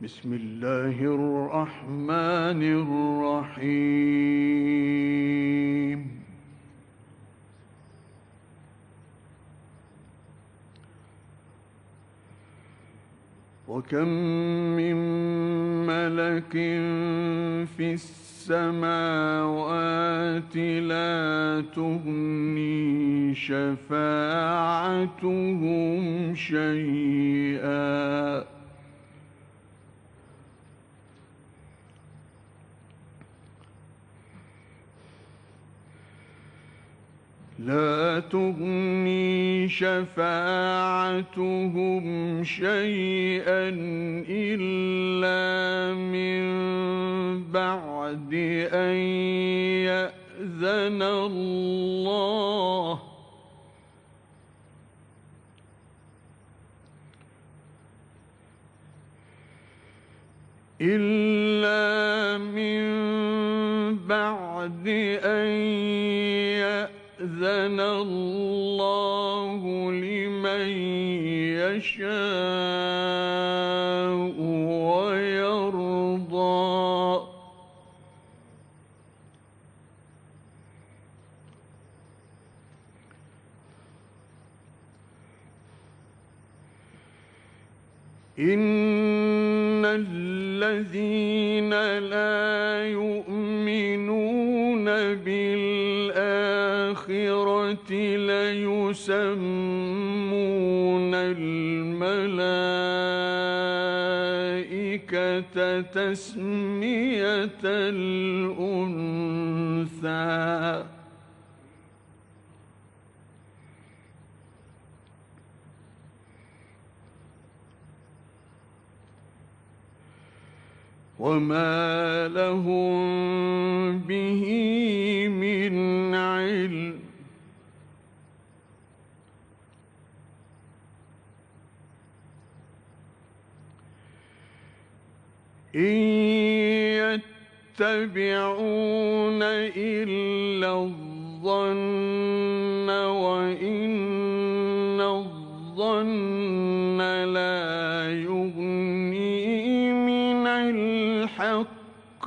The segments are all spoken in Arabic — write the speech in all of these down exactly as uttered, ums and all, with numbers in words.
بسم الله الرحمن الرحيم. وكم من ملك في السماوات لا تغني شفاعتهم شيئا لا تغني شفاعتهم شيئا إلا من بعد أن يأذن الله إلا من بعد أن يأذن الله لمن يشاء ويرضى. إن الذين لا يؤمنون بالآخرة ليسمون الملائكة تسمية الأنثى. وما لهم به من علم إن يتبعون إلا الظن وإن الظن لا يغني من الحق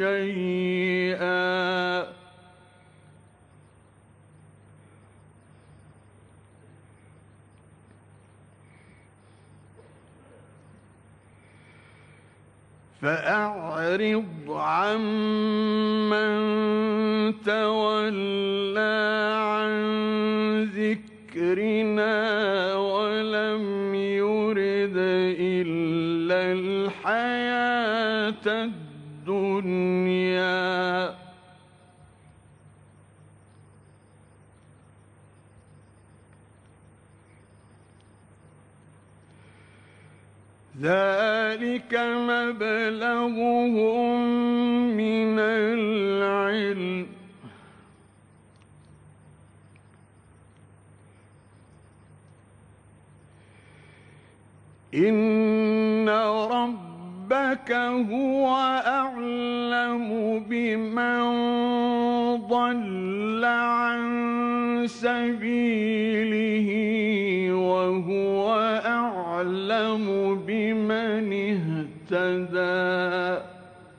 شيئا. فأعرض عمن تولى عن ذكرنا ولم يرد إلا الحياة الدنيا. ذلك مبلغهم من العلم إن ربك هو أعلم بمن ضل عن سبيله وهو أعلم بمن اهتدى.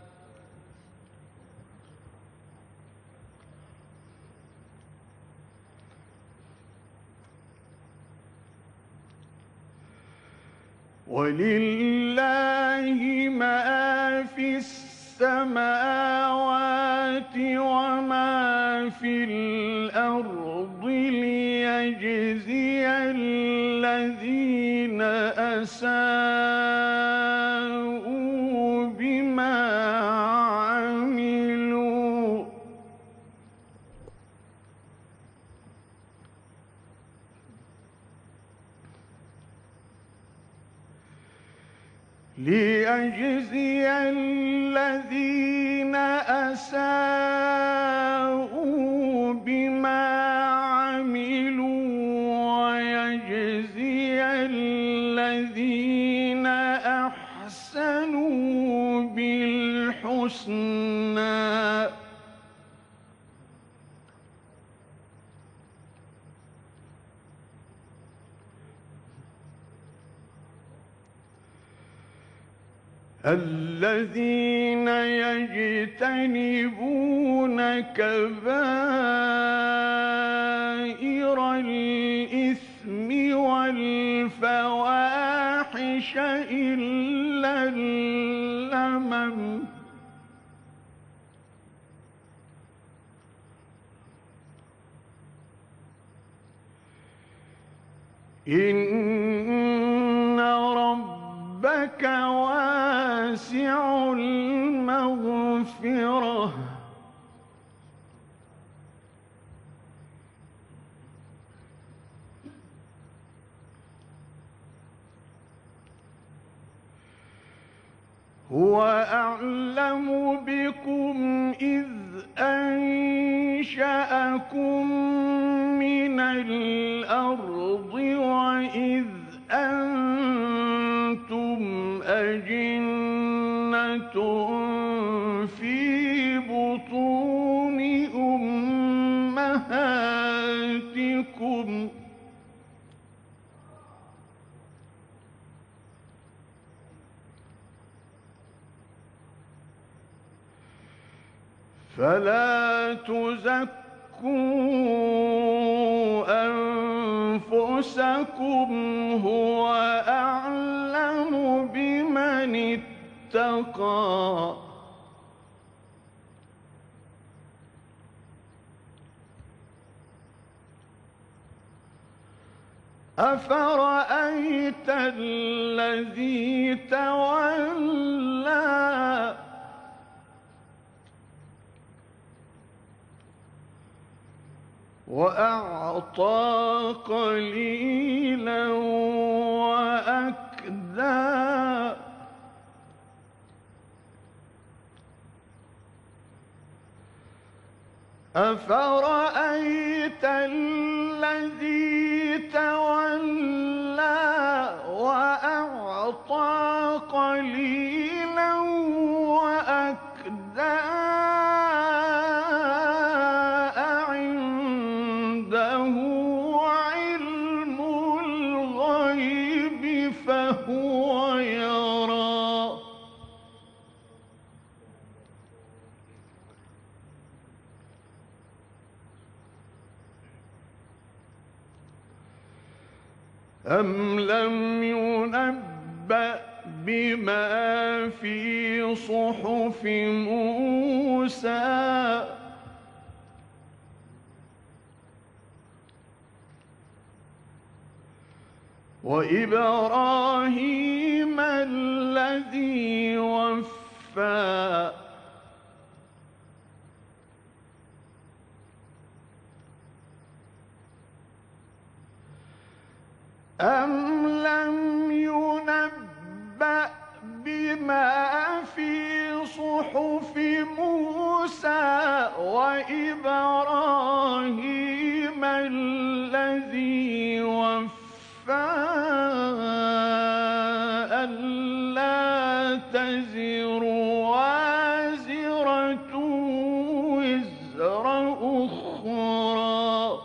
ولله ما في السماوات وما في الأرض ليجزي الذين أساءوا بما عملوا ليجزي الذين أساءوا بما عملوا ويجزي الذين أحسنوا بالحسنى. الذين يجتنبون كبائر الإثم والفواحش إلا اللمم إن ربك واسع المغفرة هو أعلم بكم إذ أنشأكم من الأرض وإذ أنتم أجنة في بطون أمهاتكم فلا تزكوا أنفسكم هو أعلم بمن اتقى أفرأيت الذي تولى وأعطى قليلا وأكدى أفرأيت الذي تولى وأعطى قليلا وأكدى أعنده علم الغيب فهو يرى أم لم ينبأ بما في صحف موسى وإبراهيم الذي وفى أم لم ينبأ بما في صحف موسى وإبراهيم الذي وفى ألا تزر وازرة وزر أخرى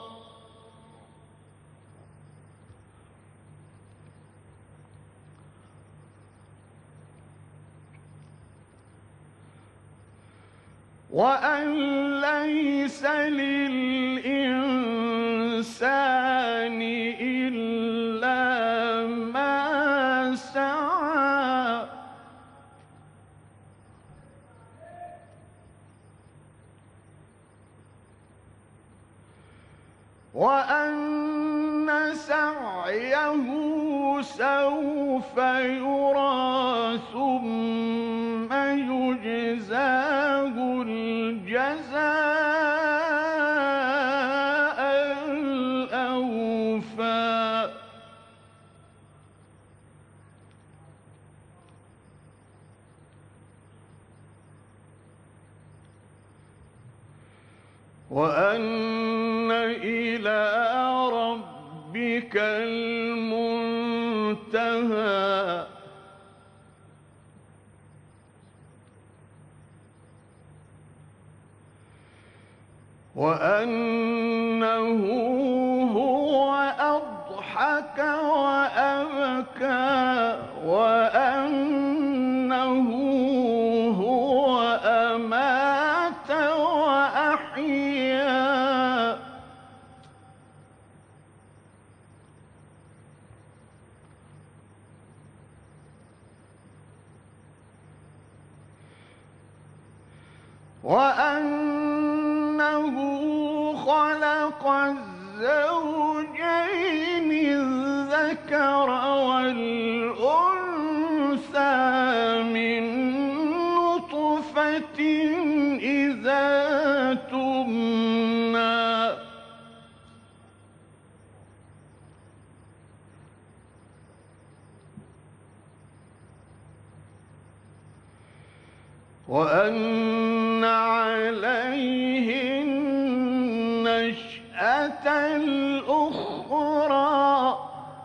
وأن ليس للإنسان إلا ما سعى وأن سعيه سوف يرى ثم يجزاه الجزاء الأوفى وأن إلى ربك المنتهى وأنه هو أضحك وأبكى وأنه وأنه خلق الزوجين الذكر والأنثى من نطفة إذا تمنى وأن عليه النشأة الأخرى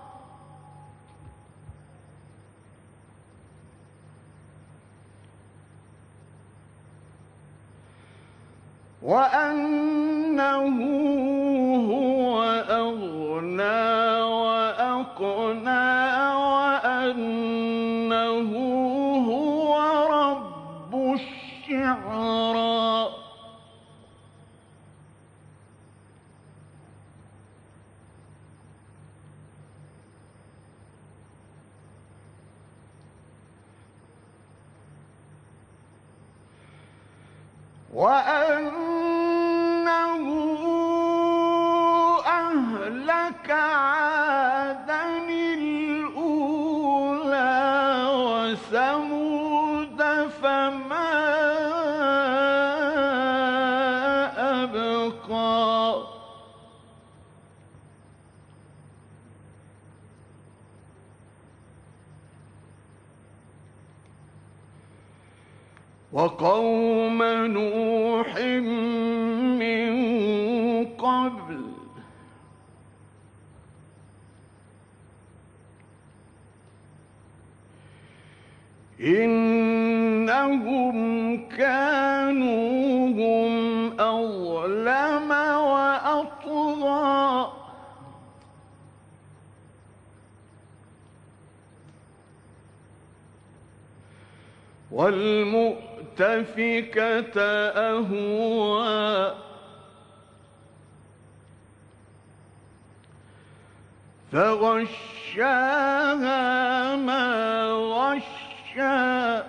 وأنه هو أغنى وأقنى وأنه هو رب الشعرى وأنه أهلك عادًا الأولى وثمود فما أبقى وقوم نوح من قبل إنهم كانوا هم أظلم وأطغى والمؤتفكة أهوى فغشاها ما غشى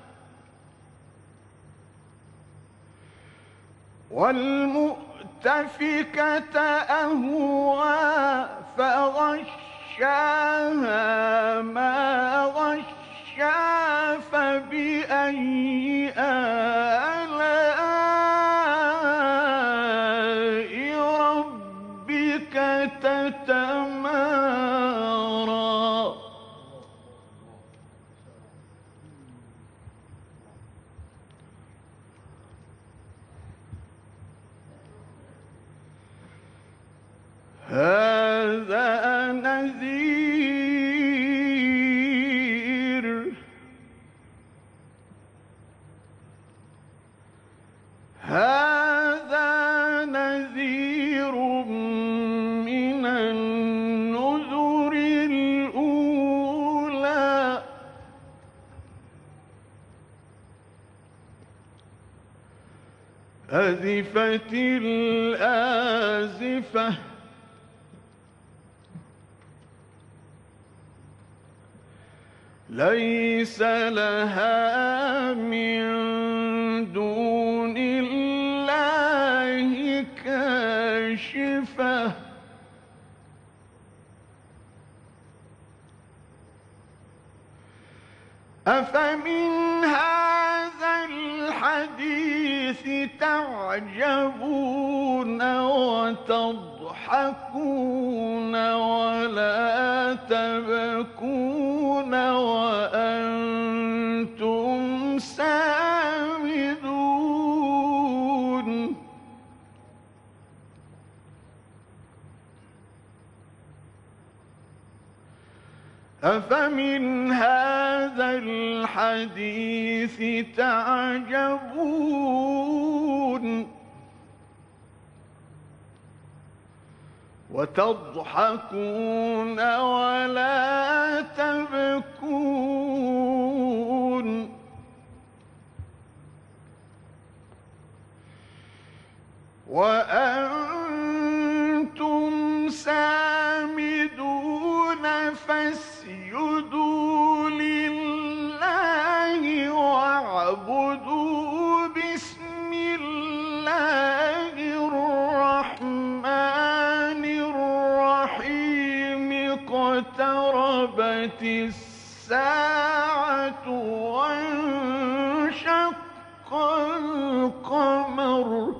والمؤتفكة أهوى فغشاها ما غشى فبأي آلاء ربك تتمارى هذا نذير هذا نذير من النذر الأولى أزفت الآزفة ليس لها من دون الله كاشفة أفمن هذا الحديث تعجبون وتضحكون ولا تبكون وأنتم سامدون أفمن هذا الحديث تعجبون وتضحكون ولا تبكون وأنتم سامدون فاسجدوا لله واعبدوا باسم اقتربت الساعة وانشق القمر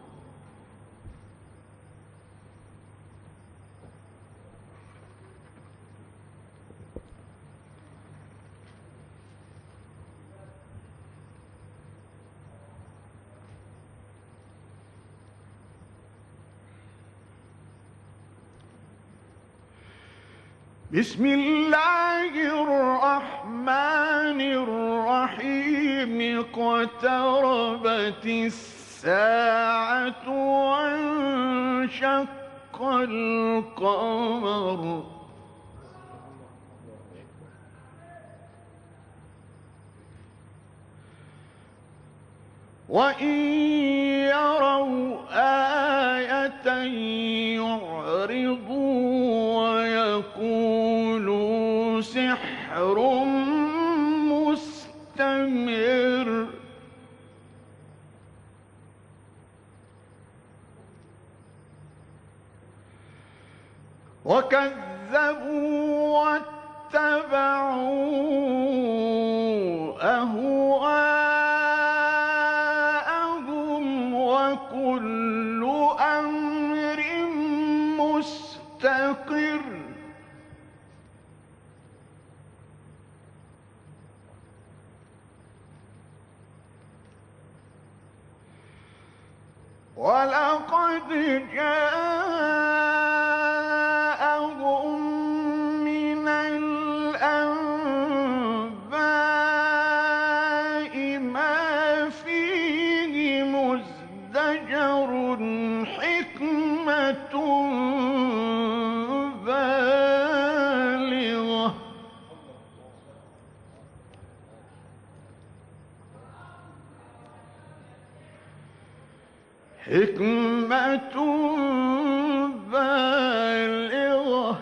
بسم الله الرحمن الرحيم اقتربت الساعة وانشق القمر وإن يروا آية يعرضوا ويقولوا سحر مستمر وكذبوا واتبعوا أهواءهم وكل أمر مستقر ولقد جاءهم من الأنباء ما فيه مزدجر حكمة بالغة حكمة بالغة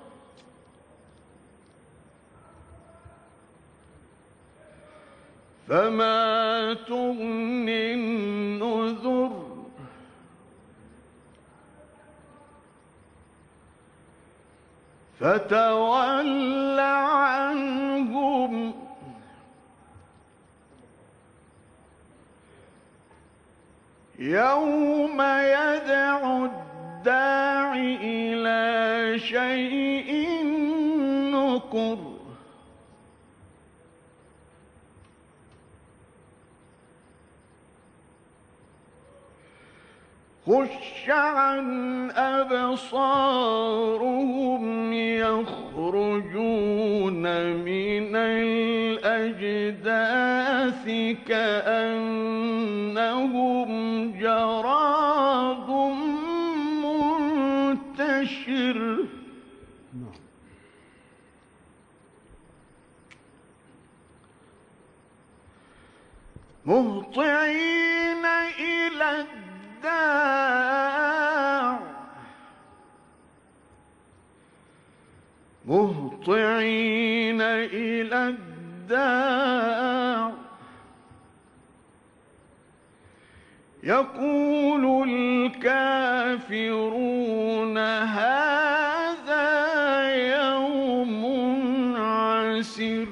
فما تغني النذر فتول عنهم يوم يدعو الداع إلى شيء نكر خش عن أبصارهم يخرجون من الأجداث كأنهم جراد منتشر مهطعين إلى الداع مهطعين إلى الداع يقول الكافرون هذا يوم عسر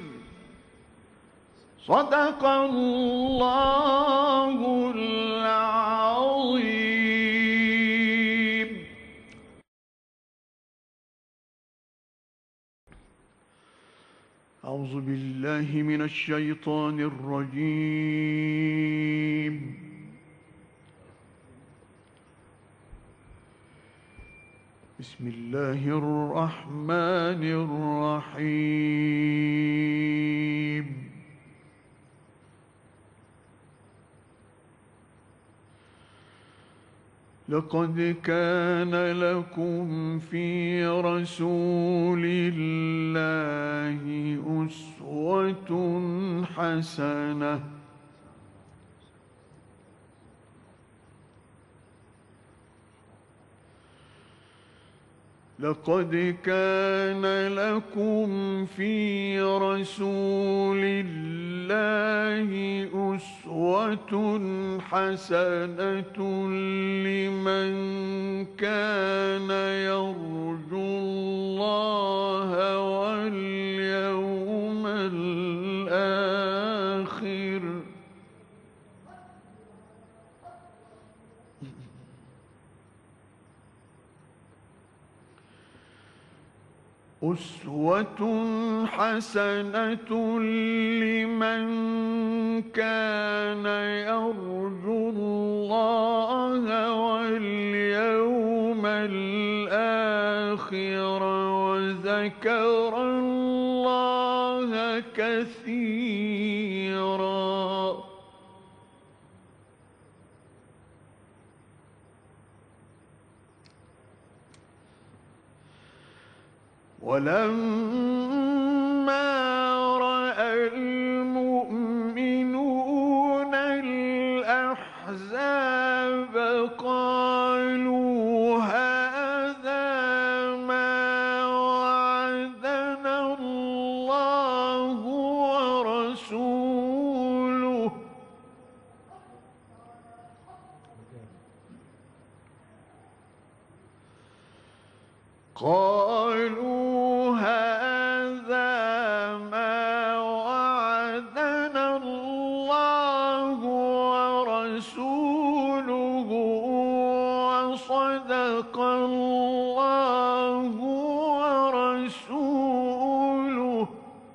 صدق الله العظيم. أعوذ بالله من الشيطان الرجيم. بسم الله الرحمن الرحيم. لقد كان لكم في رسول الله أسوة حسنة لقد كان لكم في رسول الله أسوة حسنة لمن كان يرجو الله واليوم أسوة حسنة لمن كان يرجو الله واليوم الآخر وذكر الله كثيرا. ولما رأى المؤمنون الأحزاب قالوا هذا ما وعدنا الله ورسوله قالوا هذا ما وعدنا الله ورسوله وصدق الله ورسوله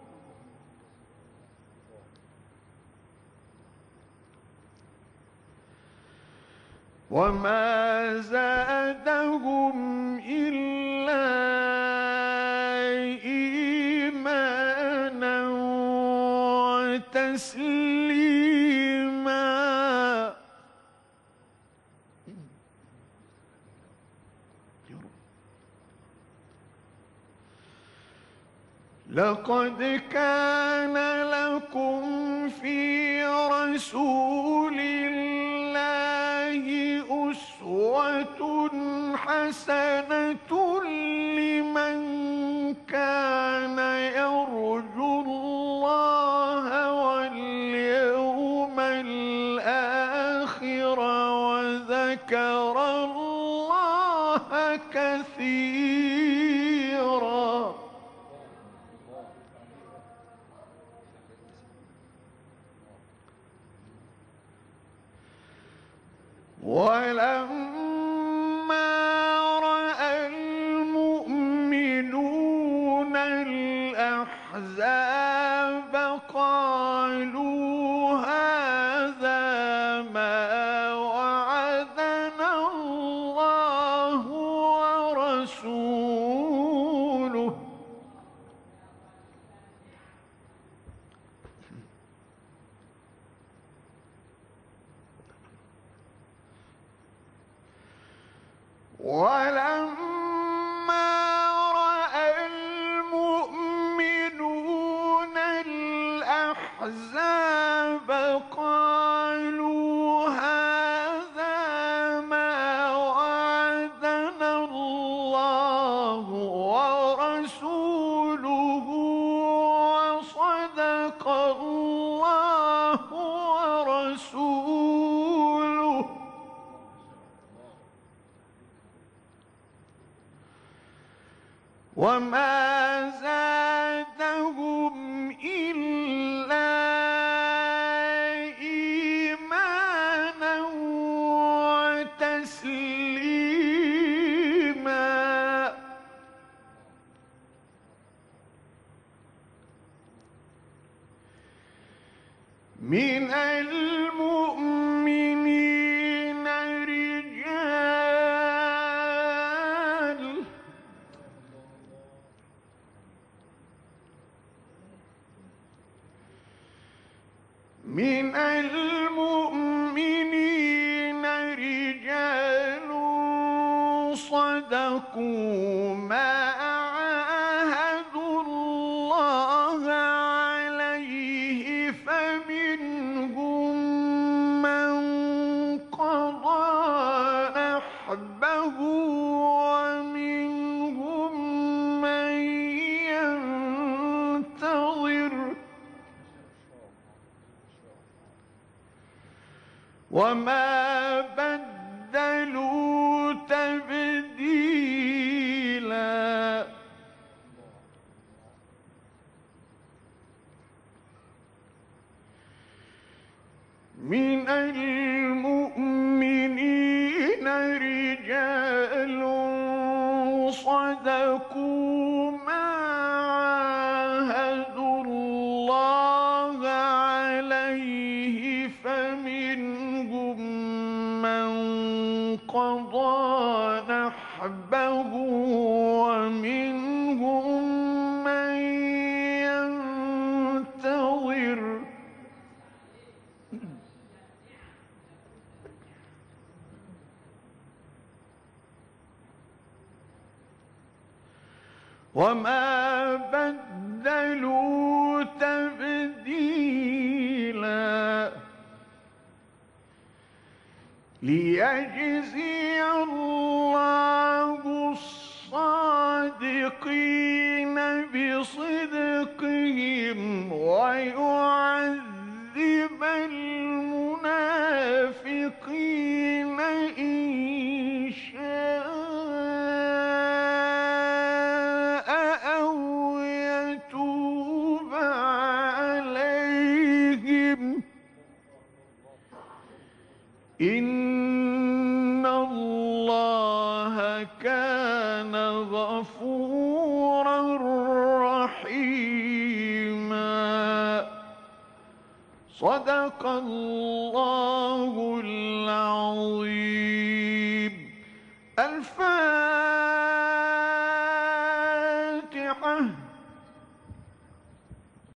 وما زادهم إلا إيمانا وتسليما. لقد كان لكم في رسول الله أسوة حسنة لمن كان يرجو الله واليوم الآخر وذكر الله كثيرا. ولما رأى المؤمنون الأحزاب قالوا هذا ما وعدنا الله ورسوله ولما رأى المؤمنون الأحزاب قالوا هذا ما وعدنا الله ورسوله وصدق الله ورسوله وما زادهم إلا إيمانا وتسليما. من المؤمنين رجال من المؤمنين رجال صدقوا ما عاهدوا الله عليه فمنهم من قضى نحبه ومنهم من ينتظر وما بدلوا تبديلا. من المؤمنين رجال صدقوا ما قضى نحبه ومنهم من ينتظر وما بدلوا تبديلا ليجزي الله الصادقين بصدقهم ويعذب المنافقين إن شاء أو يتوب عليهم إن الله كان غفورا رحيما. صدق الله العظيم. الفاتحة.